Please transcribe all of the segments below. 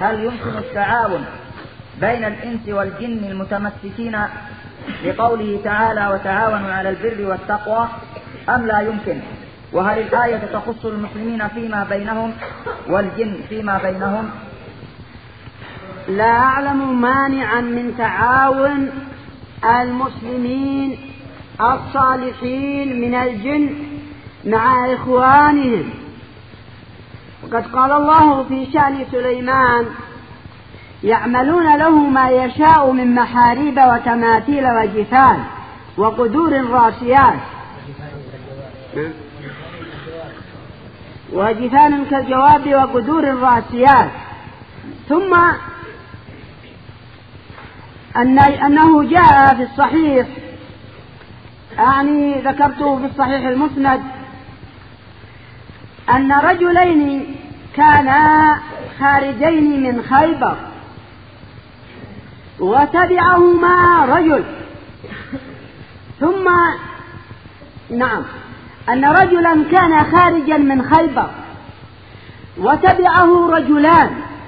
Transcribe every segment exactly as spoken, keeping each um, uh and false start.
هل يمكن التعاون بين الإنس والجن المتمسكين لقوله تعالى وتعاونوا على البر والتقوى أم لا يمكن؟ وهل الآية تخص المسلمين فيما بينهم والجن فيما بينهم؟ لا أعلم مانعا من تعاون المسلمين الصالحين من الجن مع إخوانهم. وقد قال الله في شأن سليمان يعملون له ما يشاء من محاريب وتماثيل وجفان وقدور راسيات وجفان كالجواب وقدور راسيات. ثم أن أنه جاء في الصحيح، يعني ذكرته في الصحيح المسند، أن رجلين كانا خارجين من خيبر وتبعهما رجل، ثم نعم أن رجلا كان خارجا من خيبر وتبعه رجلان،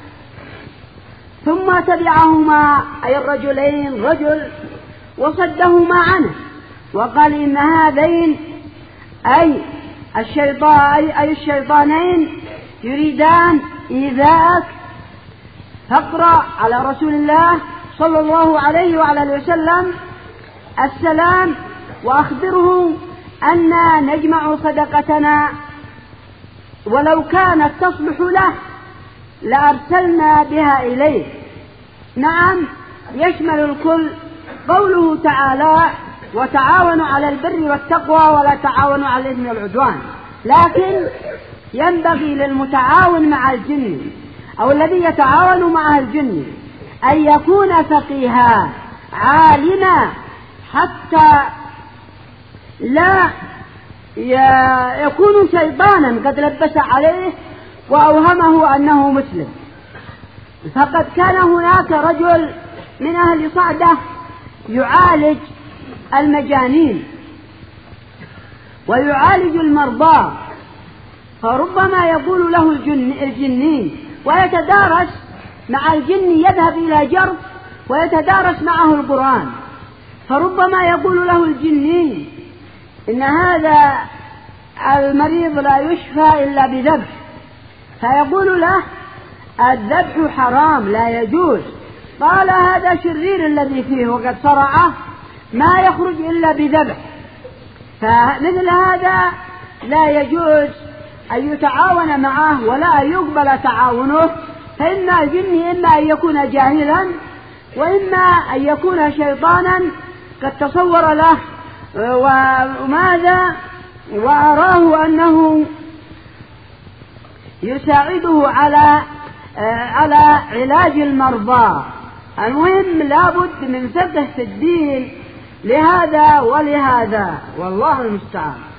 ثم تبعهما أي الرجلين رجل وصدهما عنه وقال إن هذين أي الشيطان أي الشيطانين يريدان إيذاءك، فاقرأ على رسول الله صلى الله عليه وعلى وسلم السلام وأخبره أننا نجمع صدقتنا ولو كانت تصلح له لأرسلنا بها إليه. نعم يشمل الكل قوله تعالى وتعاونوا على البر والتقوى ولا تعاونوا على الإثم والعدوان، لكن ينبغي للمتعاون مع الجن أو الذي يتعاون مع الجن أن يكون فقيها عالما حتى لا يكون شيطانا قد لبس عليه وأوهمه أنه مسلم. فقد كان هناك رجل من أهل صعدة يعالج المجانين ويعالج المرضى، فربما يقول له الجن الجنين ويتدارس مع الجن، يذهب إلى جرف ويتدارس معه القرآن، فربما يقول له الجنين إن هذا المريض لا يشفى إلا بذبح، فيقول له الذبح حرام لا يجوز. قال هذا شرير الذي فيه وقد صرعه ما يخرج إلا بذبح، فمثل هذا لا يجوز أن يتعاون معه ولا أن يقبل تعاونه، فإن الجن إما أن يكون جاهلا وإما أن يكون شيطانا قد تصور له وماذا وأراه أنه يساعده على على علاج المرضى. المهم لابد من فقه في الدين لهذا ولهذا، والله المستعان.